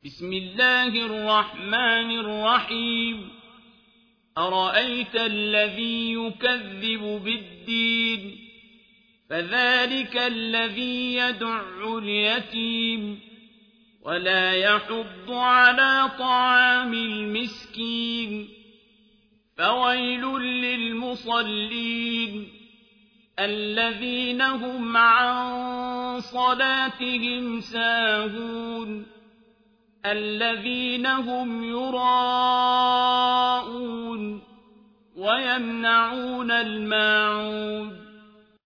بسم الله الرحمن الرحيم أرأيت الذي يكذب بالدين فذلك الذي يدع اليتيم ولا يحض على طعام المسكين فويل للمصلين الذين هم عن صلاتهم ساهون الذين هم يراءون ويمنعون الماعون